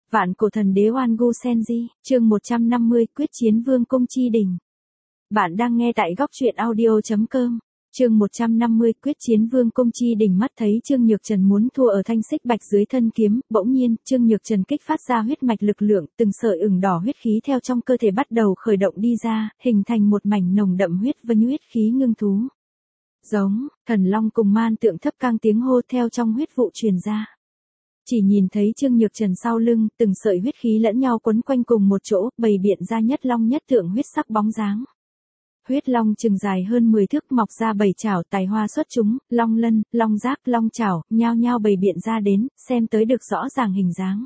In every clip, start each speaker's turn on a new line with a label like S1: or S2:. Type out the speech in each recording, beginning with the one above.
S1: Vạn cổ thần đế Oan Gu Senji, chương 150, quyết chiến vương cung chi đỉnh. Bạn đang nghe tại góc truyện audio.com. Chương 150, quyết chiến vương cung chi đỉnh. Mắt thấy Trương Nhược Trần muốn thua ở thanh xích bạch dưới thân kiếm, bỗng nhiên, Trương Nhược Trần kích phát ra huyết mạch lực lượng, từng sợi ửng đỏ huyết khí theo trong cơ thể bắt đầu khởi động đi ra, hình thành một mảnh nồng đậm huyết vân huyết khí ngưng thú. Giống, thần long cùng man tượng thấp cang tiếng hô theo trong huyết vụ truyền ra. Chỉ nhìn thấy Trương Nhược Trần sau lưng, từng sợi huyết khí lẫn nhau quấn quanh cùng một chỗ, bày biện ra nhất long nhất tượng huyết sắc bóng dáng. Huyết long chừng dài hơn 10 thước mọc ra 7 chảo tài hoa xuất chúng, long lân, long giác, long chảo, nhao nhao bày biện ra đến, xem tới được rõ ràng hình dáng.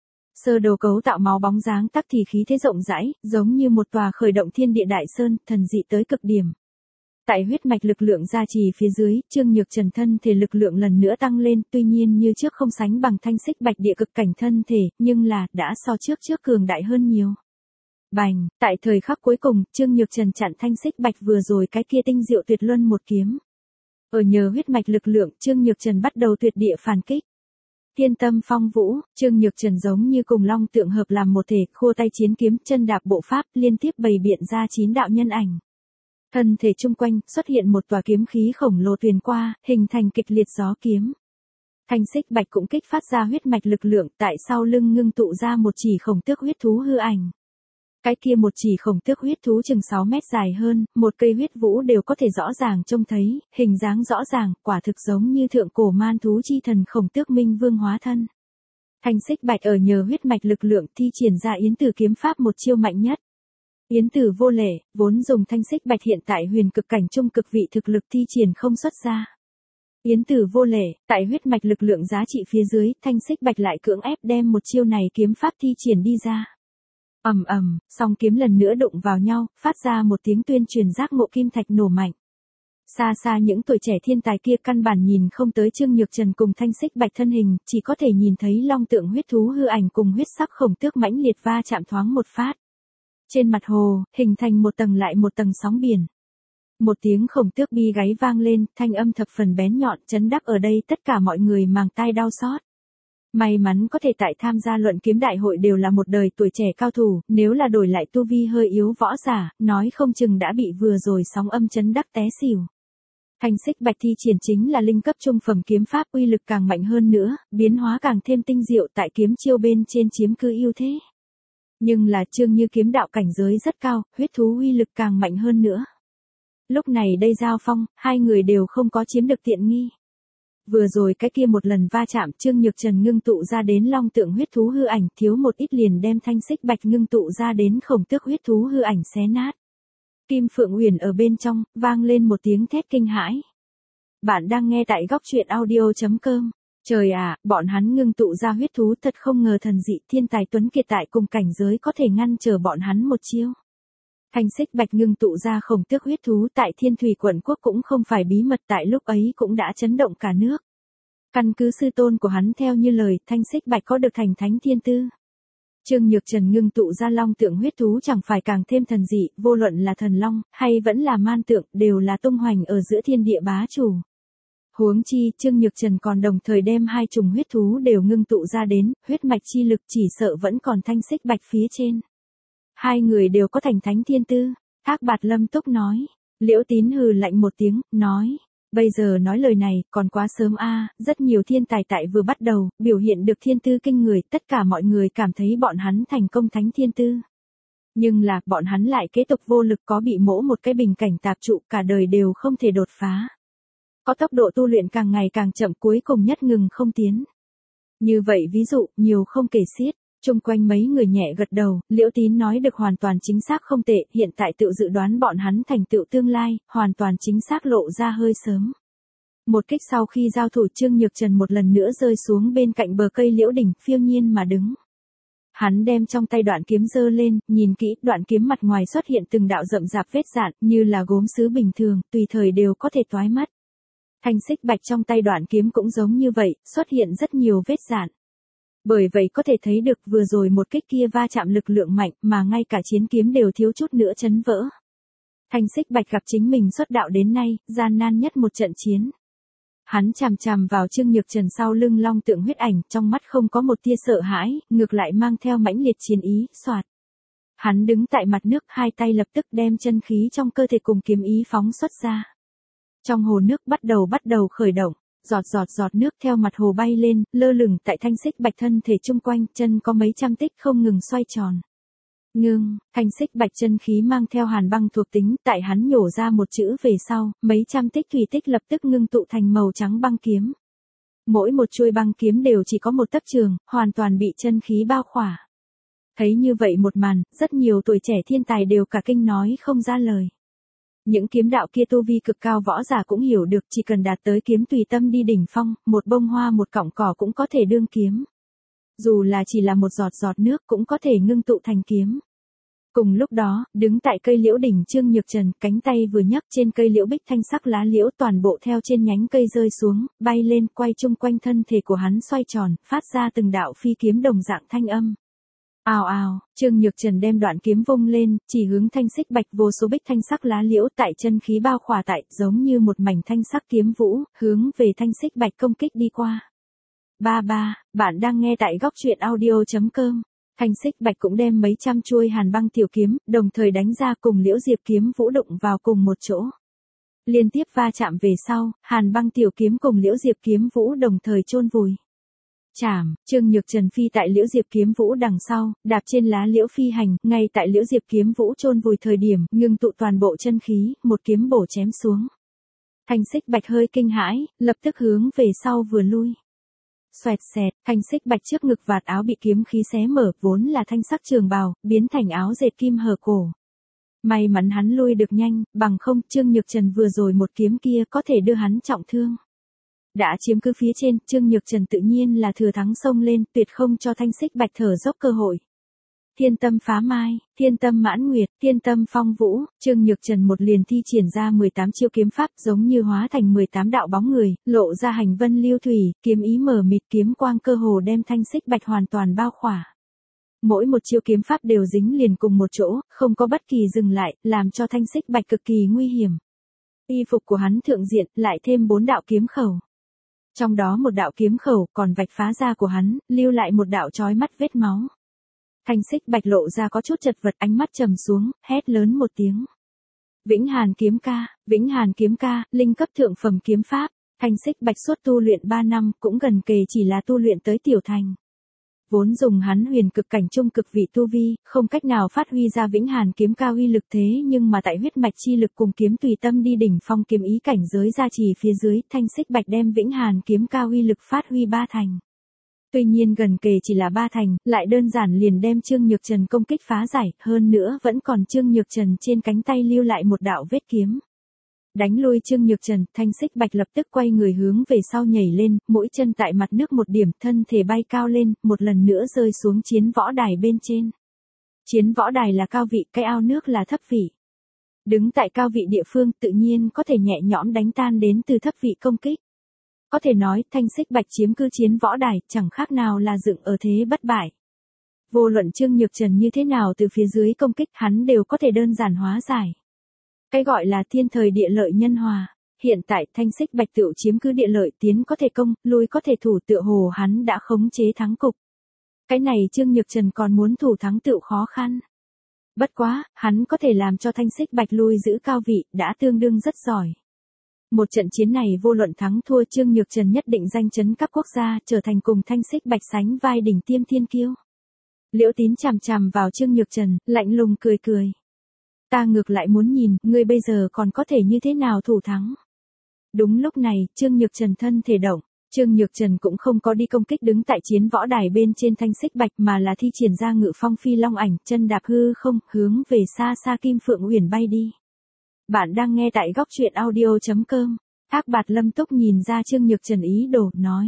S1: Sơ đồ cấu tạo máu bóng dáng tắc thì khí thế rộng rãi, giống như một tòa khởi động thiên địa đại sơn, thần dị tới cực điểm. Tại huyết mạch lực lượng gia trì phía dưới, Trương Nhược Trần thân thể lực lượng lần nữa tăng lên, tuy nhiên như trước không sánh bằng thanh xích bạch địa cực cảnh thân thể, nhưng là, đã so trước cường đại hơn nhiều. Bành, tại thời khắc cuối cùng, Trương Nhược Trần chặn thanh xích bạch vừa rồi cái kia tinh diệu tuyệt luân một kiếm. Ở nhờ huyết mạch lực lượng, Trương Nhược Trần bắt đầu tuyệt địa phản kích. Thiên tâm phong vũ, Trương Nhược Trần giống như cùng long tượng hợp làm một thể, khua tay chiến kiếm, chân đạp bộ pháp, liên tiếp bày biện ra 9 đạo nhân ảnh. Thân thể chung quanh, xuất hiện một tòa kiếm khí khổng lồ tuyền qua, hình thành kịch liệt gió kiếm. Thanh xích bạch cũng kích phát ra huyết mạch lực lượng, tại sau lưng ngưng tụ ra một chỉ khổng tước huyết thú hư ảnh. Cái kia một chỉ khổng tước huyết thú chừng 6 mét dài hơn, một cây huyết vũ đều có thể rõ ràng trông thấy, hình dáng rõ ràng, quả thực giống như thượng cổ man thú chi thần khổng tước minh vương hóa thân. Thanh xích bạch ở nhờ huyết mạch lực lượng thi triển ra yến tử kiếm pháp một chiêu mạnh nhất. Yến tử vô lễ, vốn dùng thanh xích bạch hiện tại huyền cực cảnh trung cực vị thực lực thi triển không xuất ra. Yến tử vô lễ, tại huyết mạch lực lượng giá trị phía dưới, thanh xích bạch lại cưỡng ép đem một chiêu này kiếm pháp thi triển đi ra. Ầm ầm, song kiếm lần nữa đụng vào nhau, phát ra một tiếng tuyên truyền giác ngộ kim thạch nổ mạnh. Xa xa những tuổi trẻ thiên tài kia căn bản nhìn không tới Trương Nhược Trần cùng thanh xích bạch thân hình, chỉ có thể nhìn thấy long tượng huyết thú hư ảnh cùng huyết sắc khổng tước mãnh liệt va chạm thoáng một phát. Trên mặt hồ, hình thành một tầng lại một tầng sóng biển. Một tiếng khổng tước bi gáy vang lên, thanh âm thập phần bén nhọn, chấn đắc ở đây tất cả mọi người màng tai đau xót. May mắn có thể tại tham gia luận kiếm đại hội đều là một đời tuổi trẻ cao thủ, nếu là đổi lại tu vi hơi yếu võ giả, nói không chừng đã bị vừa rồi sóng âm chấn đắc té xỉu. Thanh xích bạch thi triển chính là linh cấp trung phẩm kiếm pháp, uy lực càng mạnh hơn nữa, biến hóa càng thêm tinh diệu, tại kiếm chiêu bên trên chiếm cứ ưu thế. Nhưng là Trương Như kiếm đạo cảnh giới rất cao, huyết thú uy lực càng mạnh hơn nữa. Lúc này đây giao phong, hai người đều không có chiếm được tiện nghi. Vừa rồi cái kia một lần va chạm, Trương Nhược Trần ngưng tụ ra đến long tượng huyết thú hư ảnh, thiếu một ít liền đem thanh xích bạch ngưng tụ ra đến khổng tước huyết thú hư ảnh xé nát. Kim Phượng Huyền ở bên trong, vang lên một tiếng thét kinh hãi. Bạn đang nghe tại góc truyện audio.com. Trời ạ, bọn hắn ngưng tụ ra huyết thú thật không ngờ thần dị, thiên tài tuấn kiệt tại cùng cảnh giới có thể ngăn trở bọn hắn một chiêu. Thanh xích bạch ngưng tụ ra khổng tước huyết thú tại Thiên Thủy quận quốc cũng không phải bí mật, tại lúc ấy cũng đã chấn động cả nước. Căn cứ sư tôn của hắn theo như lời, thanh xích bạch có được thành thánh thiên tư. Trương Nhược Trần ngưng tụ ra long tượng huyết thú chẳng phải càng thêm thần dị, vô luận là thần long, hay vẫn là man tượng, đều là tung hoành ở giữa thiên địa bá chủ. Huống chi, Trương Nhược Trần còn đồng thời đem hai chủng huyết thú đều ngưng tụ ra đến, huyết mạch chi lực chỉ sợ vẫn còn thanh xích bạch phía trên. Hai người đều có thành thánh thiên tư, Thác Bạt Lâm Túc nói. Liễu Tín hừ lạnh một tiếng, nói. Bây giờ nói lời này, còn quá sớm a, rất nhiều thiên tài tại vừa bắt đầu, biểu hiện được thiên tư kinh người, tất cả mọi người cảm thấy bọn hắn thành công thánh thiên tư. Nhưng là, bọn hắn lại kế tục vô lực có bị mỗ một cái bình cảnh tạp trụ, cả đời đều không thể đột phá. Có tốc độ tu luyện càng ngày càng chậm, cuối cùng nhất ngừng không tiến. Như vậy ví dụ, nhiều không kể xiết. Chung quanh mấy người nhẹ gật đầu, Liễu Tín nói được hoàn toàn chính xác không tệ, hiện tại tự dự đoán bọn hắn thành tựu tương lai, hoàn toàn chính xác lộ ra hơi sớm. Một kích sau khi giao thủ, Trương Nhược Trần một lần nữa rơi xuống bên cạnh bờ cây liễu đỉnh, phiêu nhiên mà đứng. Hắn đem trong tay đoạn kiếm giơ lên, nhìn kỹ, đoạn kiếm mặt ngoài xuất hiện từng đạo rậm rạp vết rạn, như là gốm sứ bình thường, tùy thời đều có thể toái mắt. Thanh xích bạch trong tay đoạn kiếm cũng giống như vậy, xuất hiện rất nhiều vết rạn. Bởi vậy có thể thấy được vừa rồi một kích kia va chạm lực lượng mạnh mà ngay cả chiến kiếm đều thiếu chút nữa chấn vỡ. Thanh xích bạch gặp chính mình xuất đạo đến nay, gian nan nhất một trận chiến. Hắn chằm chằm vào Trương Nhược Trần sau lưng long tượng huyết ảnh, trong mắt không có một tia sợ hãi, ngược lại mang theo mãnh liệt chiến ý, soạt. Hắn đứng tại mặt nước, hai tay lập tức đem chân khí trong cơ thể cùng kiếm ý phóng xuất ra. Trong hồ nước bắt đầu khởi động, giọt nước theo mặt hồ bay lên, lơ lửng tại Thanh Xích Bạch thân thể chung quanh, chân có mấy trăm tích không ngừng xoay tròn. Ngưng, Thanh Xích Bạch chân khí mang theo hàn băng thuộc tính, tại hắn nhổ ra một chữ về sau, mấy trăm tích thủy tích lập tức ngưng tụ thành màu trắng băng kiếm. Mỗi một chuôi băng kiếm đều chỉ có một tấc trường, hoàn toàn bị chân khí bao khỏa. Thấy như vậy một màn, rất nhiều tuổi trẻ thiên tài đều cả kinh nói không ra lời. Những kiếm đạo kia tu vi cực cao võ giả cũng hiểu được, chỉ cần đạt tới kiếm tùy tâm đi đỉnh phong, một bông hoa một cọng cỏ cũng có thể đương kiếm. Dù là chỉ là một giọt nước cũng có thể ngưng tụ thành kiếm. Cùng lúc đó, đứng tại cây liễu đỉnh Trương Nhược Trần, cánh tay vừa nhấc, trên cây liễu bích thanh sắc lá liễu toàn bộ theo trên nhánh cây rơi xuống, bay lên, quay chung quanh thân thể của hắn xoay tròn, phát ra từng đạo phi kiếm đồng dạng thanh âm. Ào ào, Trương Nhược Trần đem đoạn kiếm vung lên, chỉ hướng Thanh Xích Bạch, vô số bích thanh sắc lá liễu tại chân khí bao khỏa tại, giống như một mảnh thanh sắc kiếm vũ, hướng về Thanh Xích Bạch công kích đi qua. Bạn đang nghe tại góc truyện audio.com. Thanh Xích Bạch cũng đem mấy trăm chuôi hàn băng tiểu kiếm, đồng thời đánh ra, cùng liễu diệp kiếm vũ đụng vào cùng một chỗ. Liên tiếp va chạm về sau, hàn băng tiểu kiếm cùng liễu diệp kiếm vũ đồng thời chôn vùi. Chảm, Trương Nhược Trần phi tại liễu diệp kiếm vũ đằng sau, đạp trên lá liễu phi hành, ngay tại liễu diệp kiếm vũ chôn vùi thời điểm, ngưng tụ toàn bộ chân khí, một kiếm bổ chém xuống. Thanh Xích Bạch hơi kinh hãi, lập tức hướng về sau vừa lui. Xoẹt xẹt, Thanh Xích Bạch trước ngực vạt áo bị kiếm khí xé mở, vốn là thanh sắc trường bào, biến thành áo dệt kim hở cổ. May mắn hắn lui được nhanh, bằng không Trương Nhược Trần vừa rồi một kiếm kia có thể đưa hắn trọng thương. Đã chiếm cứ phía trên, Trương Nhược Trần tự nhiên là thừa thắng xông lên, tuyệt không cho Thanh Xích Bạch thở dốc cơ hội. Thiên tâm phá mai, thiên tâm mãn nguyệt, thiên tâm phong vũ, Trương Nhược Trần một liền thi triển ra 18 chiêu kiếm pháp, giống như hóa thành 18 đạo bóng người, lộ ra hành vân lưu thủy, kiếm ý mở mịt, kiếm quang cơ hồ đem Thanh Xích Bạch hoàn toàn bao khỏa. Mỗi một chiêu kiếm pháp đều dính liền cùng một chỗ, không có bất kỳ dừng lại, làm cho Thanh Xích Bạch cực kỳ nguy hiểm. Y phục của hắn thượng diện, lại thêm 4 đạo kiếm khẩu. Trong đó một đạo kiếm khẩu còn vạch phá da của hắn, lưu lại một đạo chói mắt vết máu. Thanh Xích Bạch lộ ra có chút chật vật, ánh mắt trầm xuống, hét lớn một tiếng. Vĩnh Hàn kiếm ca, linh cấp thượng phẩm kiếm pháp. Thanh Xích Bạch suốt tu luyện 3 năm, cũng gần kề chỉ là tu luyện tới tiểu thành. Vốn dùng hắn huyền cực cảnh trung cực vị tu vi, không cách nào phát huy ra Vĩnh Hàn kiếm ca uy lực, thế nhưng mà tại huyết mạch chi lực cùng kiếm tùy tâm đi đỉnh phong kiếm ý cảnh giới gia trì phía dưới, Thanh Xích Bạch đem Vĩnh Hàn kiếm ca uy lực phát huy 3 thành. Tuy nhiên gần kề chỉ là 3 thành, lại đơn giản liền đem Trương Nhược Trần công kích phá giải, hơn nữa vẫn còn Trương Nhược Trần trên cánh tay lưu lại một đạo vết kiếm. Đánh lui Trương Nhược Trần, Thanh Xích Bạch lập tức quay người hướng về sau nhảy lên, mỗi chân tại mặt nước một điểm, thân thể bay cao lên, một lần nữa rơi xuống chiến võ đài bên trên. Chiến võ đài là cao vị, cái ao nước là thấp vị. Đứng tại cao vị địa phương tự nhiên có thể nhẹ nhõm đánh tan đến từ thấp vị công kích. Có thể nói, Thanh Xích Bạch chiếm cứ chiến võ đài, chẳng khác nào là dựng ở thế bất bại. Vô luận Trương Nhược Trần như thế nào từ phía dưới công kích, hắn đều có thể đơn giản hóa giải. Cái gọi là thiên thời địa lợi nhân hòa. Hiện tại Thanh Xích Bạch tự chiếm cứ địa lợi, tiến có thể công, lui có thể thủ, tựa hồ hắn đã khống chế thắng cục. Cái này Trương Nhược Trần còn muốn thủ thắng tựu khó khăn. Bất quá, hắn có thể làm cho Thanh Xích Bạch lui giữ cao vị, đã tương đương rất giỏi. Một trận chiến này vô luận thắng thua, Trương Nhược Trần nhất định danh chấn các quốc gia, trở thành cùng Thanh Xích Bạch sánh vai đỉnh tiêm thiên kiêu. Liễu Tín chằm chằm vào Trương Nhược Trần, lạnh lùng cười cười. Ta ngược lại muốn nhìn, ngươi bây giờ còn có thể như thế nào thủ thắng. Đúng lúc này, Trương Nhược Trần thân thể động. Trương Nhược Trần cũng không có đi công kích đứng tại chiến võ đài bên trên Thanh Xích Bạch, mà là thi triển ra Ngự Phong Phi Long ảnh, chân đạp hư không, hướng về xa xa Kim Phượng Uyển bay đi. Bạn đang nghe tại góc truyện audio.com. Thác Bạt Lâm Túc nhìn ra Trương Nhược Trần ý đồ, nói.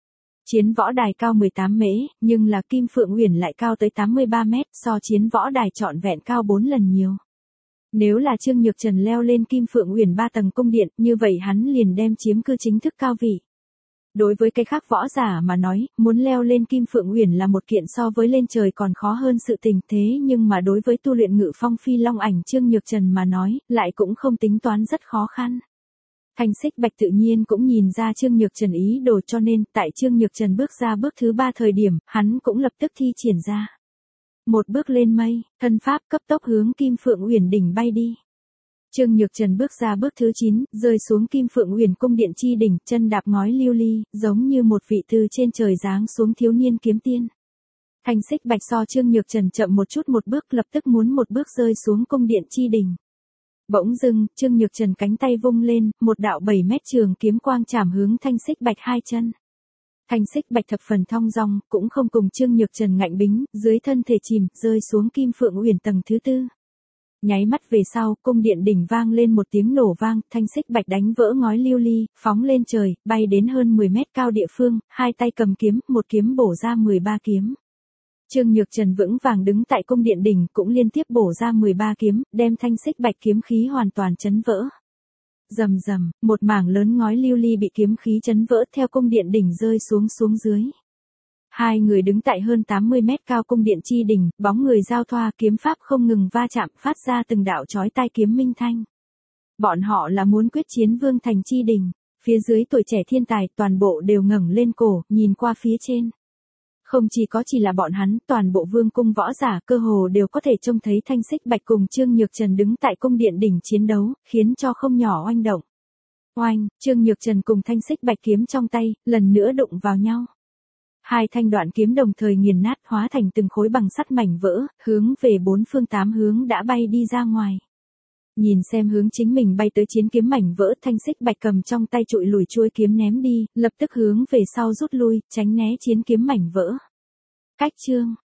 S1: Chiến võ đài cao 18 mễ, nhưng là Kim Phượng Uyển lại cao tới 83 mét, so chiến võ đài trọn vẹn cao 4 lần nhiều. Nếu là Trương Nhược Trần leo lên Kim Phượng Uyển 3 tầng cung điện, như vậy hắn liền đem chiếm cứ chính thức cao vị. Đối với cái khác võ giả mà nói, muốn leo lên Kim Phượng Uyển là một kiện so với lên trời còn khó hơn sự tình, thế nhưng mà đối với tu luyện Ngự Phong Phi Long ảnh Trương Nhược Trần mà nói, lại cũng không tính toán rất khó khăn. Thanh Xích Bạch tự nhiên cũng nhìn ra Trương Nhược Trần ý đồ, cho nên, tại Trương Nhược Trần bước ra bước thứ 3 thời điểm, hắn cũng lập tức thi triển ra. Một bước lên mây, thân pháp cấp tốc hướng Kim Phượng Uyển đỉnh bay đi. Trương Nhược Trần bước ra bước thứ 9, rơi xuống Kim Phượng Uyển cung điện chi đỉnh, chân đạp ngói lưu ly, giống như một vị từ trên trời giáng xuống thiếu niên kiếm tiên. Thanh Xích Bạch so Trương Nhược Trần chậm một chút một bước, lập tức muốn một bước rơi xuống cung điện chi đỉnh. Bỗng dưng, Trương Nhược Trần cánh tay vung lên, một đạo 7 mét trường kiếm quang chạm hướng Thanh Xích Bạch hai chân. Thanh Xích Bạch thập phần thong dong, cũng không cùng Trương Nhược Trần ngạnh bính, dưới thân thể chìm, rơi xuống Kim Phượng Uyển tầng thứ 4. Nháy mắt về sau, cung điện đỉnh vang lên một tiếng nổ vang, Thanh Xích Bạch đánh vỡ ngói lưu ly, phóng lên trời, bay đến hơn 10 mét cao địa phương, hai tay cầm kiếm, một kiếm bổ ra 13 kiếm. Trương Nhược Trần vững vàng đứng tại cung điện đỉnh, cũng liên tiếp bổ ra 13 kiếm, đem Thanh Xích Bạch kiếm khí hoàn toàn chấn vỡ. Rầm rầm, một mảng lớn ngói lưu ly bị kiếm khí chấn vỡ theo cung điện đỉnh rơi xuống dưới. Hai người đứng tại hơn 80 mét cao cung điện chi đỉnh, bóng người giao thoa, kiếm pháp không ngừng va chạm, phát ra từng đạo chói tai kiếm minh thanh. Bọn họ là muốn quyết chiến Vương Thành chi đỉnh. Phía dưới tuổi trẻ thiên tài toàn bộ đều ngẩng lên cổ, nhìn qua phía trên. Không chỉ là bọn hắn, toàn bộ vương cung võ giả cơ hồ đều có thể trông thấy Thanh Xích Bạch cùng Trương Nhược Trần đứng tại cung điện đỉnh chiến đấu, khiến cho không nhỏ oanh động. Oanh, Trương Nhược Trần cùng Thanh Xích Bạch kiếm trong tay, lần nữa đụng vào nhau. Hai thanh đoạn kiếm đồng thời nghiền nát, hóa thành từng khối bằng sắt mảnh vỡ, hướng về 4 phương 8 hướng đã bay đi ra ngoài. Nhìn xem hướng chính mình bay tới chiến kiếm mảnh vỡ, Thanh Xích Bạch cầm trong tay trụi lùi chuôi kiếm ném đi, lập tức hướng về sau rút lui, tránh né chiến kiếm mảnh vỡ. Cách chương